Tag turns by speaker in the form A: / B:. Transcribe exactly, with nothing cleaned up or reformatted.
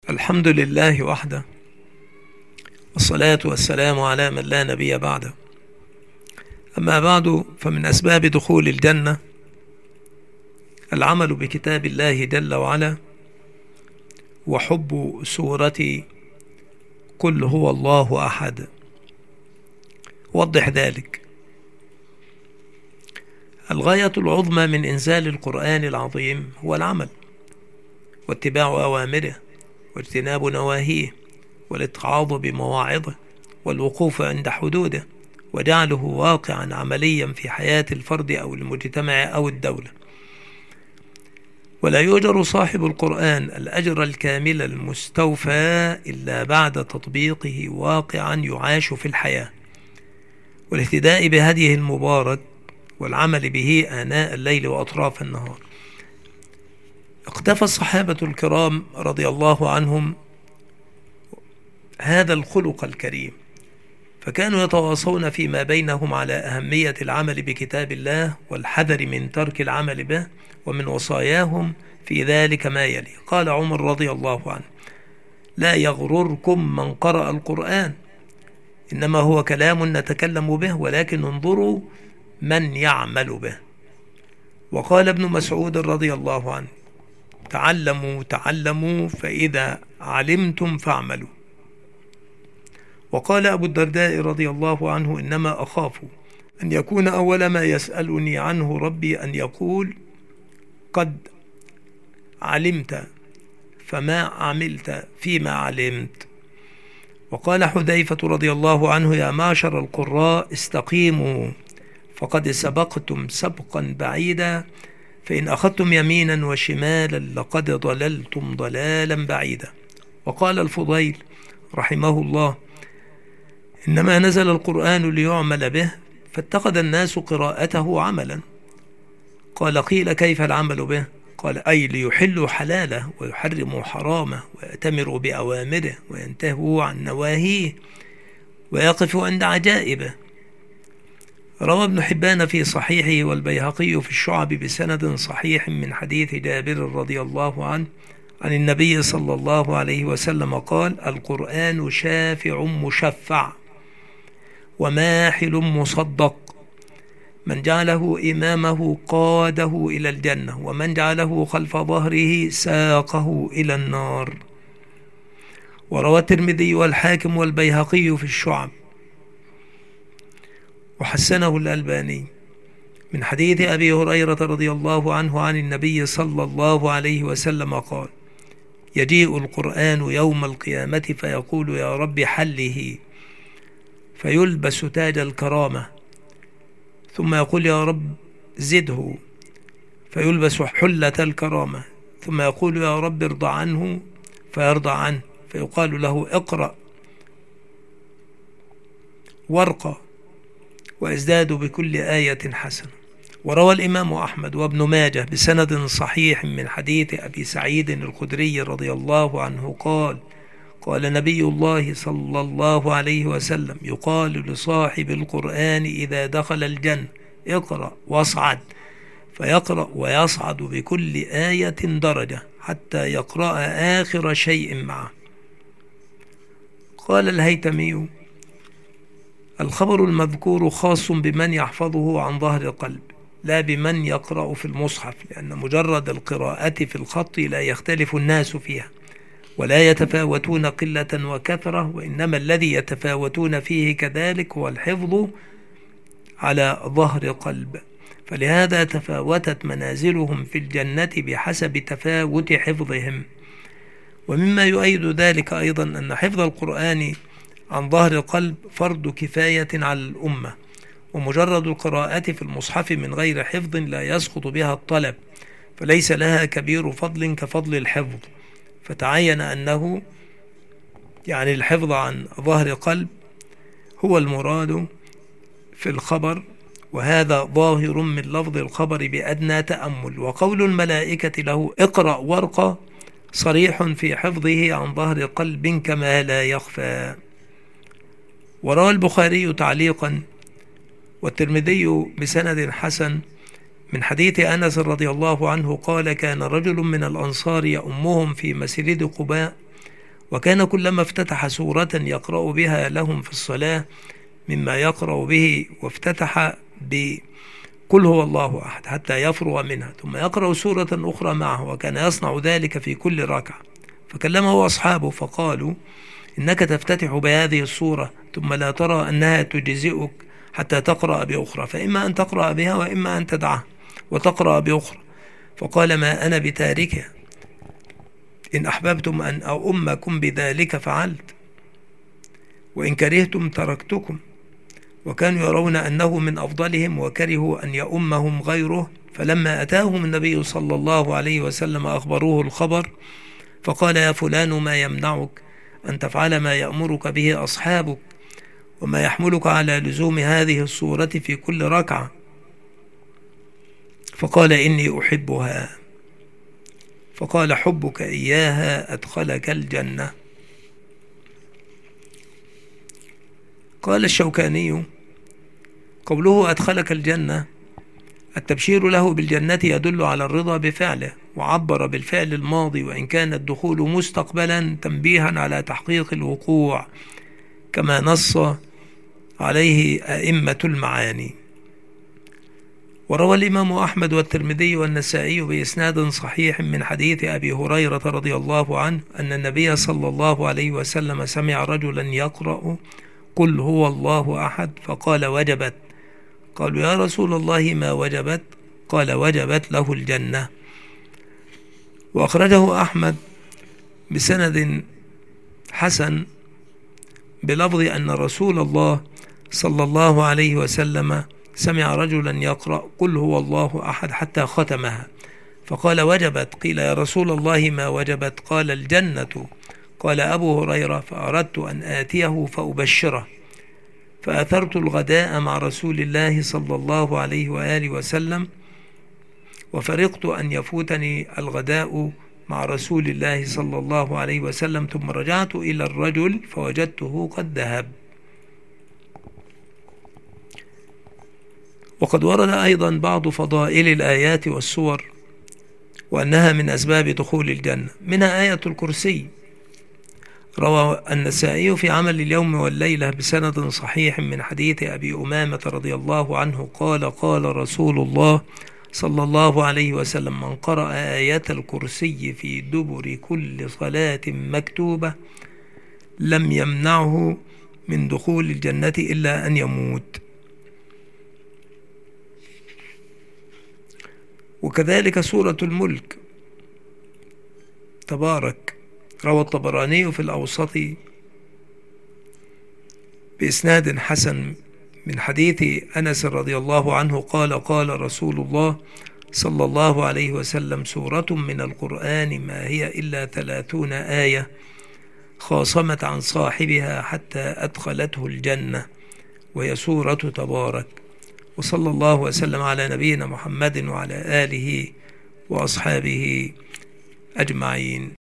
A: الحمد لله وحده، والصلاة والسلام على من لا نبي بعده. أما بعد، فمن أسباب دخول الجنة العمل بكتاب الله جل وعلا، وحب سورة قل هو الله أحد. وضح ذلك. الغاية العظمى من إنزال القرآن العظيم هو العمل واتباع أوامره واجتناب نواهيه والاتعاظ بمواعظه والوقوف عند حدوده وجعله واقعا عمليا في حياة الفرد أو المجتمع أو الدولة. ولا يؤجر صاحب القرآن الأجر الكامل المستوفى إلا بعد تطبيقه واقعا يعاش في الحياة، والاهتداء بهديه المبارك والعمل به آناء الليل وأطراف النهار. اقتفى الصحابة الكرام رضي الله عنهم هذا الخلق الكريم، فكانوا يتواصون فيما بينهم على أهمية العمل بكتاب الله والحذر من ترك العمل به، ومن وصاياهم في ذلك ما يلي. قال عمر رضي الله عنه: لا يغرركم من قرأ القرآن، إنما هو كلام نتكلم به، ولكن انظروا من يعمل به. وقال ابن مسعود رضي الله عنه: تعلموا تعلموا فإذا علمتم فاعملوا. وقال أبو الدرداء رضي الله عنه: إنما أخاف أن يكون أول ما يسألني عنه ربي أن يقول قد علمت فما عملت فيما علمت. وقال حذيفة رضي الله عنه: يا معشر القراء استقيموا فقد سبقتم سبقا بعيدا، فإن أخذتم يمينا وشمالا لقد ضللتم ضلالا بعيدا. وقال الفضيل رحمه الله: إنما نزل القرآن ليعمل به، فاتخذ الناس قراءته عملا. قال: قيل كيف العمل به؟ قال: أي ليحلوا حلاله ويحرموا حرامه ويأتمروا بأوامره وينتهوا عن نواهيه ويقفوا عند عجائبه. روى ابن حبان في صحيحه والبيهقي في الشعب بسند صحيح من حديث جابر رضي الله عنه عن النبي صلى الله عليه وسلم قال: القرآن شافع مشفع وماحل مصدق، من جعله إمامه قاده إلى الجنة، ومن جعله خلف ظهره ساقه إلى النار. وروى الترمذي والحاكم والبيهقي في الشعب وحسنه الألباني من حديث أبي هريرة رضي الله عنه عن النبي صلى الله عليه وسلم قال: يجيء القرآن يوم القيامة فيقول يا رب حله، فيلبس تاج الكرامة، ثم يقول يا رب زده، فيلبس حلة الكرامة، ثم يقول يا رب ارضى عنه، فيرضى عنه، فيقال له اقرأ وارقى وازداد بكل آية حسنة. وروى الإمام أحمد وابن ماجه بسند صحيح من حديث أبي سعيد الخدري رضي الله عنه قال: قال نبي الله صلى الله عليه وسلم: يقال لصاحب القرآن إذا دخل الجنة اقرأ واصعد، فيقرأ ويصعد بكل آية درجة حتى يقرأ آخر شيء معه. قال الهيتمي: الخبر المذكور خاص بمن يحفظه عن ظهر قلب، لا بمن يقرأ في المصحف، لأن مجرد القراءة في الخط لا يختلف الناس فيها ولا يتفاوتون قلة وكثرة، وإنما الذي يتفاوتون فيه كذلك هو الحفظ على ظهر قلب، فلهذا تفاوتت منازلهم في الجنة بحسب تفاوت حفظهم. ومما يؤيد ذلك أيضا أن حفظ القرآن عن ظهر قلب فرض كفاية على الأمة، ومجرد القراءة في المصحف من غير حفظ لا يسقط بها الطلب، فليس لها كبير فضل كفضل الحفظ، فتعين أنه يعني الحفظ عن ظهر قلب هو المراد في الخبر، وهذا ظاهر من لفظ الخبر بأدنى تأمل. وقول الملائكة له اقرأ وارقى صريح في حفظه عن ظهر قلب كما لا يخفى. وروى البخاري تعليقا والترمذي بسند حسن من حديث أنس رضي الله عنه قال: كان رجل من الأنصار يؤمهم في مسجد قباء، وكان كلما افتتح سورة يقرأ بها لهم في الصلاة مما يقرأ به، وافتتح بقل هو الله أحد حتى يفرغ منها، ثم يقرأ سورة أخرى معه، وكان يصنع ذلك في كل ركعة. فكلمه أصحابه فقالوا: إنك تفتتح بهذه الصورة ثم لا ترى أنها تجزئك حتى تقرأ بأخرى، فإما أن تقرأ بها وإما أن تدعها وتقرأ بأخرى. فقال: ما أنا بتاركها، إن أحببتم أن أؤمكم بذلك فعلت، وإن كرهتم تركتكم. وكانوا يرون أنه من أفضلهم وكرهوا أن يؤمهم غيره. فلما أتاهم النبي صلى الله عليه وسلم أخبروه الخبر، فقال: يا فلان، ما يمنعك أن تفعل ما يأمرك به أصحابك، وما يحملك على لزوم هذه الصورة في كل ركعة؟ فقال: إني أحبها. فقال: حبك إياها أدخلك الجنة. قال الشوكاني: قوله أدخلك الجنة، التبشير له بالجنة يدل على الرضا بفعله، وعبر بالفعل الماضي وإن كان الدخول مستقبلا تنبيها على تحقيق الوقوع، كما نص عليه أئمة المعاني. وروى الإمام أحمد والترمذي والنسائي بإسناد صحيح من حديث أبي هريرة رضي الله عنه أن النبي صلى الله عليه وسلم سمع رجلا يقرأ قل هو الله أحد فقال: وجبت. قالوا: يا رسول الله ما وجبت؟ قال: وجبت له الجنة. وأخرجه أحمد بسند حسن بلفظ أن رسول الله صلى الله عليه وسلم سمع رجلا يقرأ قل هو الله أحد حتى ختمها، فقال: وجبت. قيل: يا رسول الله ما وجبت؟ قال: الجنة. قال أبو هريرة: فأردت أن آتيه فأبشره، فأثرت الغداء مع رسول الله صلى الله عليه وآله وسلم، وفرقت أن يفوتني الغداء مع رسول الله صلى الله عليه وسلم، ثم رجعت إلى الرجل فوجدته قد ذهب. وقد ورد أيضا بعض فضائل الآيات والسور وأنها من أسباب دخول الجنة، منها آية الكرسي. روى النسائي في عمل اليوم والليلة بسند صحيح من حديث أبي أمامة رضي الله عنه قال: قال رسول الله صلى الله عليه وسلم: من قرأ آية الكرسي في دبر كل صلاة مكتوبة لم يمنعه من دخول الجنة إلا أن يموت. وكذلك سورة الملك تبارك، روى الطبراني في الأوسط بإسناد حسن من حديث أنس رضي الله عنه قال: قال رسول الله صلى الله عليه وسلم: سورة من القرآن ما هي إلا ثلاثون آية خاصمت عن صاحبها حتى أدخلته الجنة، وهي سورة تبارك. وصلى الله وسلم على نبينا محمد وعلى آله وأصحابه أجمعين.